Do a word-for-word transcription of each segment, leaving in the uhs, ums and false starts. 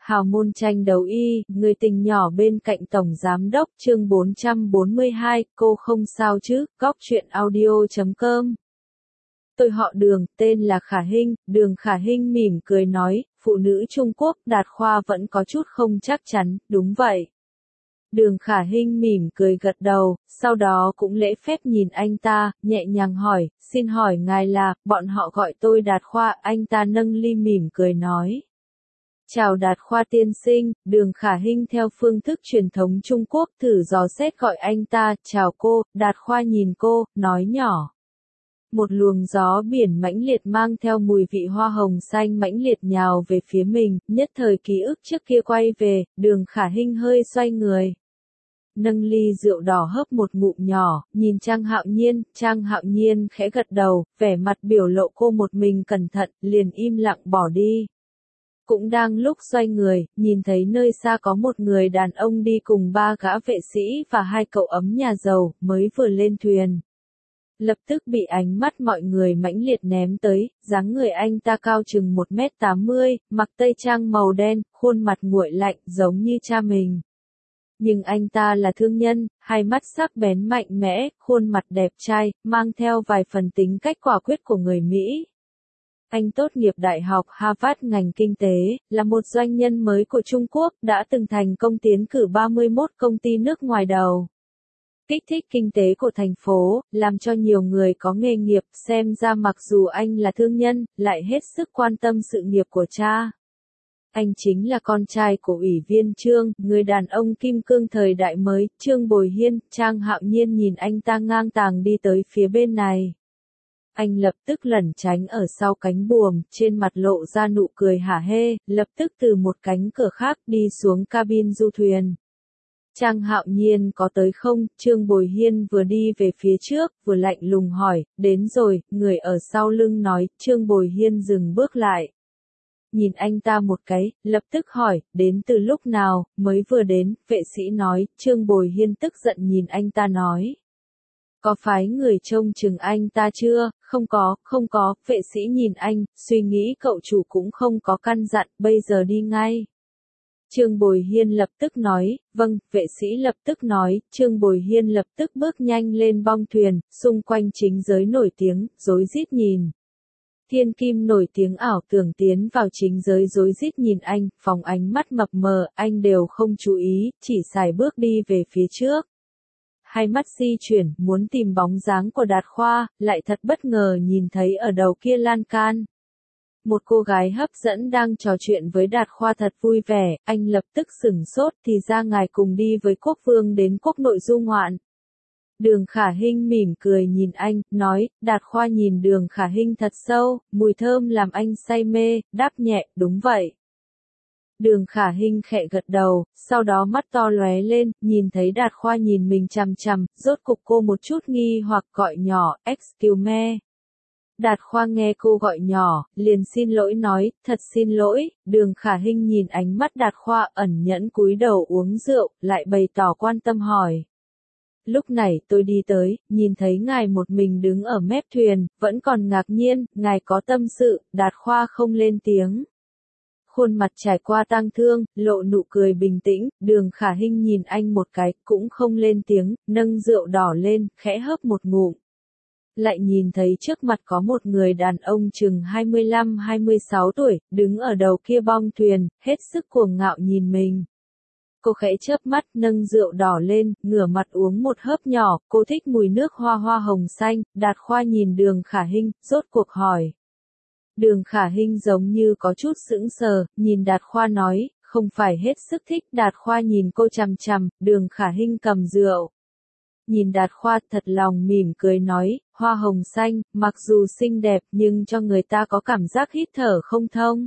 Hào môn tranh đấu y, người tình nhỏ bên cạnh Tổng Giám đốc chương bốn trăm bốn mươi hai, cô không sao chứ, góc truyện audio chấm com. Tôi họ Đường, tên là Khả Hinh, Đường Khả Hinh mỉm cười nói, phụ nữ Trung Quốc, Đạt Khoa vẫn có chút không chắc chắn, đúng vậy. Đường Khả Hinh mỉm cười gật đầu, sau đó cũng lễ phép nhìn anh ta, nhẹ nhàng hỏi, xin hỏi ngài là, bọn họ gọi tôi Đạt Khoa, anh ta nâng ly mỉm cười nói. Chào Đạt Khoa tiên sinh, Đường Khả Hinh theo phương thức truyền thống Trung Quốc thử dò xét gọi anh ta, chào cô, Đạt Khoa nhìn cô, nói nhỏ. Một luồng gió biển mãnh liệt mang theo mùi vị hoa hồng xanh mãnh liệt nhào về phía mình, nhất thời ký ức trước kia quay về, Đường Khả Hinh hơi xoay người. Nâng ly rượu đỏ hớp một ngụm nhỏ, nhìn Trang Hạo Nhiên, Trang Hạo Nhiên khẽ gật đầu, vẻ mặt biểu lộ cô một mình cẩn thận, liền im lặng bỏ đi. Cũng đang lúc xoay người, nhìn thấy nơi xa có một người đàn ông đi cùng ba gã vệ sĩ và hai cậu ấm nhà giàu, mới vừa lên thuyền. Lập tức bị ánh mắt mọi người mãnh liệt ném tới, dáng người anh ta cao chừng một mét tám mươi, mặc tây trang màu đen, khuôn mặt nguội lạnh giống như cha mình. Nhưng anh ta là thương nhân, hai mắt sắc bén mạnh mẽ, khuôn mặt đẹp trai, mang theo vài phần tính cách quả quyết của người Mỹ. Anh tốt nghiệp Đại học Harvard ngành kinh tế, là một doanh nhân mới của Trung Quốc, đã từng thành công tiến cử ba mươi mốt công ty nước ngoài đầu. Kích thích kinh tế của thành phố, làm cho nhiều người có nghề nghiệp, xem ra mặc dù anh là thương nhân, lại hết sức quan tâm sự nghiệp của cha. Anh chính là con trai của Ủy viên Trương, người đàn ông kim cương thời đại mới, Trương Bồi Hiên. Trang Hạo Nhiên nhìn anh ta ngang tàng đi tới phía bên này. Anh lập tức lẩn tránh ở sau cánh buồm, trên mặt lộ ra nụ cười hả hê, lập tức từ một cánh cửa khác đi xuống cabin du thuyền. Trang Hạo Nhiên có tới không? Trương Bồi Hiên vừa đi về phía trước, vừa lạnh lùng hỏi, đến rồi, người ở sau lưng nói, Trương Bồi Hiên dừng bước lại. Nhìn anh ta một cái, lập tức hỏi, đến từ lúc nào, mới vừa đến, vệ sĩ nói, Trương Bồi Hiên tức giận nhìn anh ta nói. Có phái người trông chừng anh ta chưa? Không có, không có, vệ sĩ nhìn anh, suy nghĩ cậu chủ cũng không có căn dặn, bây giờ đi ngay. Trương Bồi Hiên lập tức nói, vâng, vệ sĩ lập tức nói, Trương Bồi Hiên lập tức bước nhanh lên bong thuyền, xung quanh chính giới nổi tiếng, rối rít nhìn. Thiên Kim nổi tiếng ảo tưởng tiến vào chính giới rối rít nhìn anh, phóng ánh mắt mập mờ, anh đều không chú ý, chỉ sải bước đi về phía trước. Hai mắt di chuyển, muốn tìm bóng dáng của Đạt Khoa, lại thật bất ngờ nhìn thấy ở đầu kia lan can. Một cô gái hấp dẫn đang trò chuyện với Đạt Khoa thật vui vẻ, anh lập tức sửng sốt thì ra ngài cùng đi với quốc vương đến quốc nội du ngoạn. Đường Khả Hinh mỉm cười nhìn anh, nói, Đạt Khoa nhìn Đường Khả Hinh thật sâu, mùi thơm làm anh say mê, đáp nhẹ, đúng vậy. Đường Khả Hinh khẽ gật đầu, sau đó mắt to lóe lên, nhìn thấy Đạt Khoa nhìn mình chằm chằm, rốt cục cô một chút nghi hoặc gọi nhỏ, excuse me. Đạt Khoa nghe cô gọi nhỏ, liền xin lỗi nói, thật xin lỗi, Đường Khả Hinh nhìn ánh mắt Đạt Khoa ẩn nhẫn cúi đầu uống rượu, lại bày tỏ quan tâm hỏi. Lúc này tôi đi tới, nhìn thấy ngài một mình đứng ở mép thuyền, vẫn còn ngạc nhiên, ngài có tâm sự, Đạt Khoa không lên tiếng. Khuôn mặt trải qua tang thương, lộ nụ cười bình tĩnh, Đường Khả Hinh nhìn anh một cái, cũng không lên tiếng, nâng rượu đỏ lên, khẽ hớp một ngụm. Lại nhìn thấy trước mặt có một người đàn ông chừng hai mươi lăm hai mươi sáu tuổi, đứng ở đầu kia bong thuyền, hết sức cuồng ngạo nhìn mình. Cô khẽ chớp mắt, nâng rượu đỏ lên, ngửa mặt uống một hớp nhỏ, cô thích mùi nước hoa hoa hồng xanh, Đạt Khoa nhìn Đường Khả Hinh, rốt cuộc hỏi. Đường Khả Hinh giống như có chút sững sờ, nhìn Đạt Khoa nói, không phải hết sức thích, Đạt Khoa nhìn cô chằm chằm, Đường Khả Hinh cầm rượu. Nhìn Đạt Khoa thật lòng mỉm cười nói, hoa hồng xanh, mặc dù xinh đẹp nhưng cho người ta có cảm giác hít thở không thông.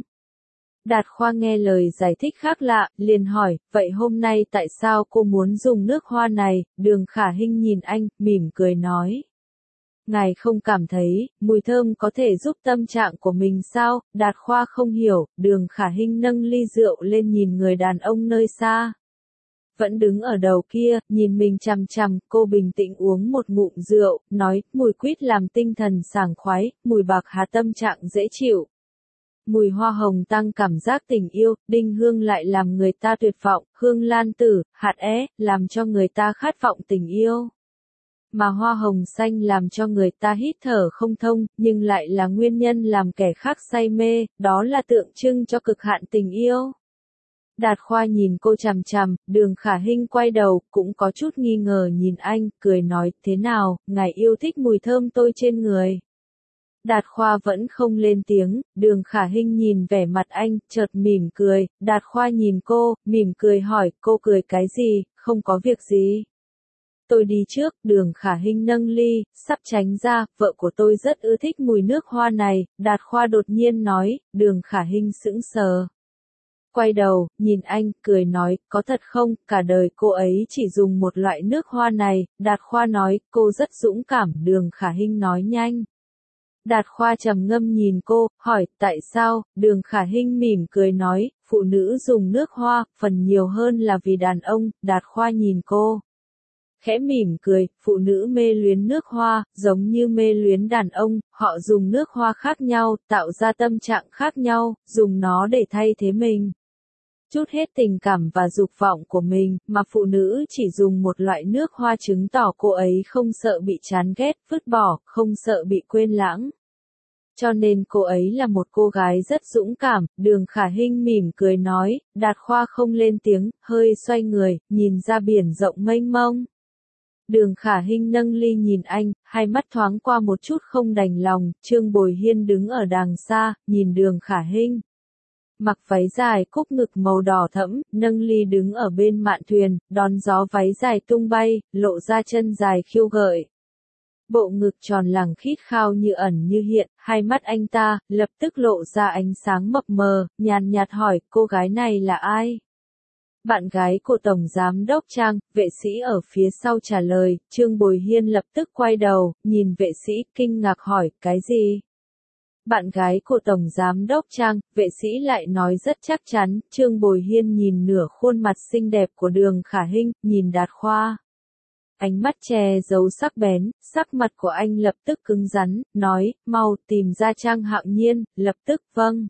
Đạt Khoa nghe lời giải thích khác lạ, liền hỏi, vậy hôm nay tại sao cô muốn dùng nước hoa này? Đường Khả Hinh nhìn anh, mỉm cười nói. Ngài không cảm thấy, mùi thơm có thể giúp tâm trạng của mình sao? Đạt Khoa không hiểu, Đường Khả Hinh nâng ly rượu lên nhìn người đàn ông nơi xa. Vẫn đứng ở đầu kia, nhìn mình chằm chằm, cô bình tĩnh uống một ngụm rượu, nói, mùi quýt làm tinh thần sảng khoái, mùi bạc hà tâm trạng dễ chịu. Mùi hoa hồng tăng cảm giác tình yêu, đinh hương lại làm người ta tuyệt vọng, hương lan tử, hạt é, làm cho người ta khát vọng tình yêu. Mà hoa hồng xanh làm cho người ta hít thở không thông, nhưng lại là nguyên nhân làm kẻ khác say mê, đó là tượng trưng cho cực hạn tình yêu. Đạt Khoa nhìn cô chằm chằm, Đường Khả Hinh quay đầu, cũng có chút nghi ngờ nhìn anh, cười nói, thế nào, ngài yêu thích mùi thơm tôi trên người. Đạt Khoa vẫn không lên tiếng, Đường Khả Hinh nhìn vẻ mặt anh, chợt mỉm cười, Đạt Khoa nhìn cô, mỉm cười hỏi, cô cười cái gì, không có việc gì. Tôi đi trước, Đường Khả Hinh nâng ly, sắp tránh ra, vợ của tôi rất ưa thích mùi nước hoa này, Đạt Khoa đột nhiên nói, Đường Khả Hinh sững sờ. Quay đầu, nhìn anh, cười nói, có thật không, cả đời cô ấy chỉ dùng một loại nước hoa này, Đạt Khoa nói, cô rất dũng cảm, Đường Khả Hinh nói nhanh. Đạt Khoa trầm ngâm nhìn cô, hỏi, tại sao, Đường Khả Hinh mỉm cười nói, phụ nữ dùng nước hoa, phần nhiều hơn là vì đàn ông, Đạt Khoa nhìn cô. Khẽ mỉm cười, phụ nữ mê luyến nước hoa, giống như mê luyến đàn ông, họ dùng nước hoa khác nhau, tạo ra tâm trạng khác nhau, dùng nó để thay thế mình. Chút hết tình cảm và dục vọng của mình, mà phụ nữ chỉ dùng một loại nước hoa chứng tỏ cô ấy không sợ bị chán ghét, vứt bỏ, không sợ bị quên lãng. Cho nên cô ấy là một cô gái rất dũng cảm, Đường Khả Hinh mỉm cười nói, Đạt Khoa không lên tiếng, hơi xoay người, nhìn ra biển rộng mênh mông. Đường Khả Hinh nâng ly nhìn anh, hai mắt thoáng qua một chút không đành lòng, Trương Bồi Hiên đứng ở đàng xa, nhìn Đường Khả Hinh. Mặc váy dài cúc ngực màu đỏ thẫm, nâng ly đứng ở bên mạn thuyền, đón gió váy dài tung bay, lộ ra chân dài khiêu gợi. Bộ ngực tròn lẳng khít khao như ẩn như hiện, hai mắt anh ta, lập tức lộ ra ánh sáng mập mờ, nhàn nhạt hỏi, cô gái này là ai? Bạn gái của Tổng Giám Đốc Trang, vệ sĩ ở phía sau trả lời, Trương Bồi Hiên lập tức quay đầu, nhìn vệ sĩ, kinh ngạc hỏi, cái gì? Bạn gái của Tổng Giám Đốc Trang, vệ sĩ lại nói rất chắc chắn, Trương Bồi Hiên nhìn nửa khuôn mặt xinh đẹp của Đường Khả Hinh, nhìn Đạt Khoa. Ánh mắt che giấu sắc bén, sắc mặt của anh lập tức cứng rắn, nói, mau tìm ra Trang Hạo Nhiên, lập tức, vâng.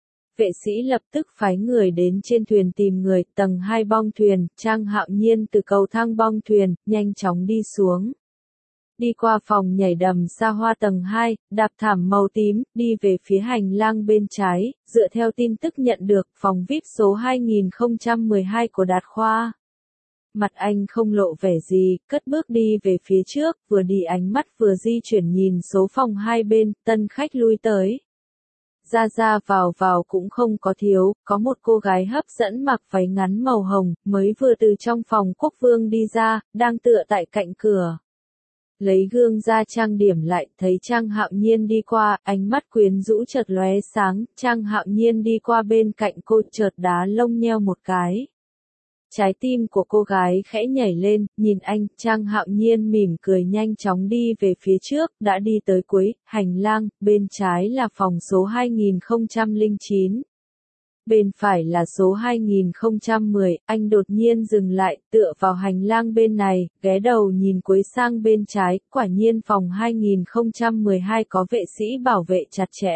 Vệ sĩ lập tức phái người đến trên thuyền tìm người, tầng hai bong thuyền, Trang Hạo Nhiên từ cầu thang bong thuyền, nhanh chóng đi xuống. Đi qua phòng nhảy đầm xa hoa tầng hai, đạp thảm màu tím, đi về phía hành lang bên trái, dựa theo tin tức nhận được, phòng vi ai pi số hai nghìn không trăm mười hai của Đạt Khoa. Mặt anh không lộ vẻ gì, cất bước đi về phía trước, vừa đi ánh mắt vừa di chuyển nhìn số phòng hai bên, tân khách lui tới. Ra ra vào vào cũng không có thiếu, có một cô gái hấp dẫn mặc váy ngắn màu hồng, mới vừa từ trong phòng quốc vương đi ra, đang tựa tại cạnh cửa. Lấy gương ra trang điểm lại, thấy Trang Hạo Nhiên đi qua, ánh mắt quyến rũ chợt lóe sáng, Trang Hạo Nhiên đi qua bên cạnh cô chợt đá lông nheo một cái. Trái tim của cô gái khẽ nhảy lên, nhìn anh, Trang Hạo Nhiên mỉm cười nhanh chóng đi về phía trước, đã đi tới cuối, hành lang, bên trái là phòng số hai nghìn không trăm lẻ chín. Bên phải là số hai nghìn không trăm mười, anh đột nhiên dừng lại, tựa vào hành lang bên này, ghé đầu nhìn cuối sang bên trái, quả nhiên phòng hai nghìn không trăm mười hai có vệ sĩ bảo vệ chặt chẽ.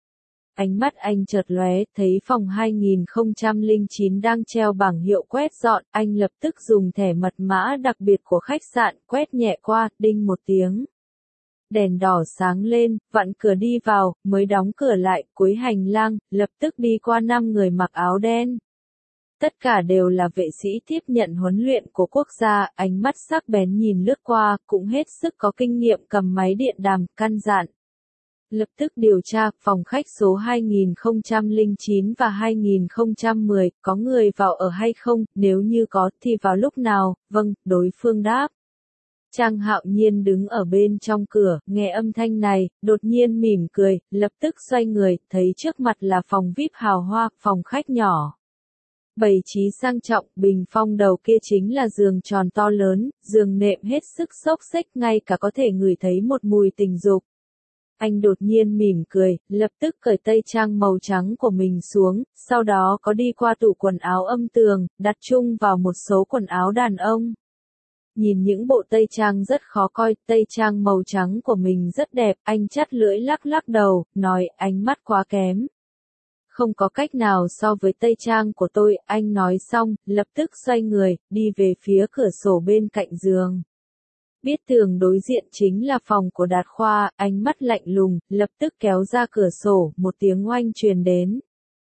Ánh mắt anh chợt lóe, thấy phòng hai nghìn không trăm lẻ chín đang treo bảng hiệu quét dọn, anh lập tức dùng thẻ mật mã đặc biệt của khách sạn, quét nhẹ qua, đinh một tiếng. Đèn đỏ sáng lên, vặn cửa đi vào, mới đóng cửa lại, cuối hành lang, lập tức đi qua năm người mặc áo đen. Tất cả đều là vệ sĩ tiếp nhận huấn luyện của quốc gia, ánh mắt sắc bén nhìn lướt qua, cũng hết sức có kinh nghiệm cầm máy điện đàm, căn dặn. Lập tức điều tra, phòng khách số hai nghìn không trăm lẻ chín và hai nghìn không trăm mười, có người vào ở hay không, nếu như có, thì vào lúc nào, vâng, đối phương đáp. Trang Hạo Nhiên đứng ở bên trong cửa, nghe âm thanh này, đột nhiên mỉm cười, lập tức xoay người, thấy trước mặt là phòng vi ai pi hào hoa, phòng khách nhỏ. Bày trí sang trọng, bình phong đầu kia chính là giường tròn to lớn, giường nệm hết sức xốc xếch, ngay cả có thể ngửi thấy một mùi tình dục. Anh đột nhiên mỉm cười, lập tức cởi tây trang màu trắng của mình xuống, sau đó có đi qua tủ quần áo âm tường, đặt chung vào một số quần áo đàn ông. Nhìn những bộ tây trang rất khó coi, tây trang màu trắng của mình rất đẹp, anh chắt lưỡi lắc lắc đầu, nói, ánh mắt quá kém. không có cách nào so với tây trang của tôi, anh nói xong, lập tức xoay người, đi về phía cửa sổ bên cạnh giường. Biết tường đối diện chính là phòng của Đạt Khoa, ánh mắt lạnh lùng, lập tức kéo ra cửa sổ, một tiếng oanh truyền đến.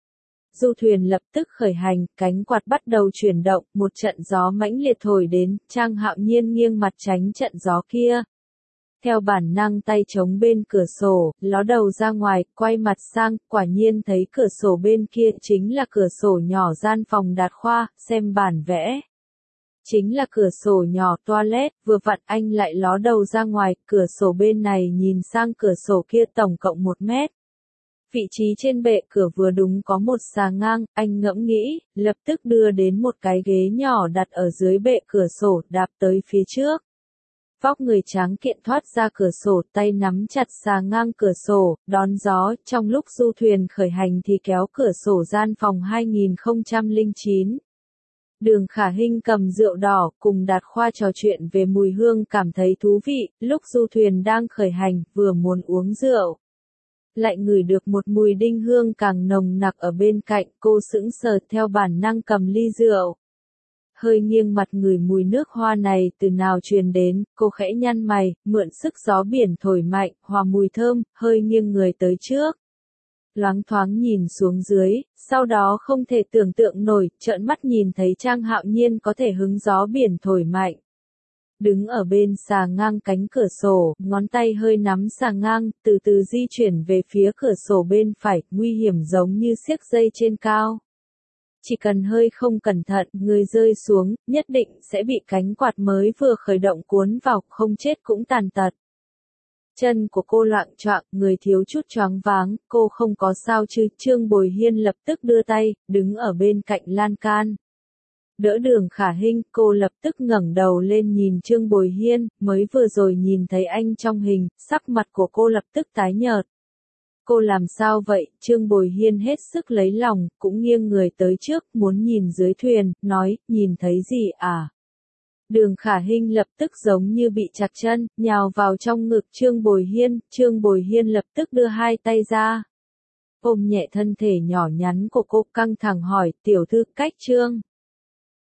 Du thuyền lập tức khởi hành, cánh quạt bắt đầu chuyển động, một trận gió mãnh liệt thổi đến, Trang Hạo Nhiên nghiêng mặt tránh trận gió kia. Theo bản năng tay chống bên cửa sổ, ló đầu ra ngoài, quay mặt sang, quả nhiên thấy cửa sổ bên kia chính là cửa sổ nhỏ gian phòng Đạt Khoa, xem bản vẽ. Chính là cửa sổ nhỏ toilet, vừa vặn anh lại ló đầu ra ngoài, cửa sổ bên này nhìn sang cửa sổ kia tổng cộng một mét. Vị trí trên bệ cửa vừa đúng có một xà ngang, anh ngẫm nghĩ, lập tức đưa đến một cái ghế nhỏ đặt ở dưới bệ cửa sổ, đạp tới phía trước. Vóc người tráng kiện thoát ra cửa sổ, tay nắm chặt xà ngang cửa sổ, đón gió, trong lúc du thuyền khởi hành thì kéo cửa sổ gian phòng hai nghìn không trăm lẻ chín. Đường Khả Hinh cầm rượu đỏ, cùng Đạt Khoa trò chuyện về mùi hương cảm thấy thú vị, lúc du thuyền đang khởi hành, vừa muốn uống rượu. Lại ngửi được một mùi đinh hương càng nồng nặc ở bên cạnh, cô sững sờ theo bản năng cầm ly rượu. Hơi nghiêng mặt ngửi mùi nước hoa này từ nào truyền đến, cô khẽ nhăn mày, mượn sức gió biển thổi mạnh, hòa mùi thơm, hơi nghiêng người tới trước. Loáng thoáng nhìn xuống dưới, sau đó không thể tưởng tượng nổi, trợn mắt nhìn thấy Trang Hạo Nhiên có thể hứng gió biển thổi mạnh. Đứng ở bên xà ngang cánh cửa sổ, ngón tay hơi nắm xà ngang, từ từ di chuyển về phía cửa sổ bên phải, nguy hiểm giống như xiếc dây trên cao. Chỉ cần hơi không cẩn thận, người rơi xuống, nhất định sẽ bị cánh quạt mới vừa khởi động cuốn vào, không chết cũng tàn tật. Chân của cô loạng choạng, người thiếu chút choáng váng, cô không có sao chứ, Trương Bồi Hiên lập tức đưa tay, đứng ở bên cạnh lan can. Đỡ Đường Khả Hinh, cô lập tức ngẩng đầu lên nhìn Trương Bồi Hiên, mới vừa rồi nhìn thấy anh trong hình, sắc mặt của cô lập tức tái nhợt. Cô làm sao vậy? Trương Bồi Hiên hết sức lấy lòng, cũng nghiêng người tới trước, muốn nhìn dưới thuyền, nói, nhìn thấy gì à? Đường Khả Hinh lập tức giống như bị chặt chân, nhào vào trong ngực Trương Bồi Hiên, Trương Bồi Hiên lập tức đưa hai tay ra. Ôm nhẹ thân thể nhỏ nhắn của cô, căng thẳng hỏi, tiểu thư, cách Trương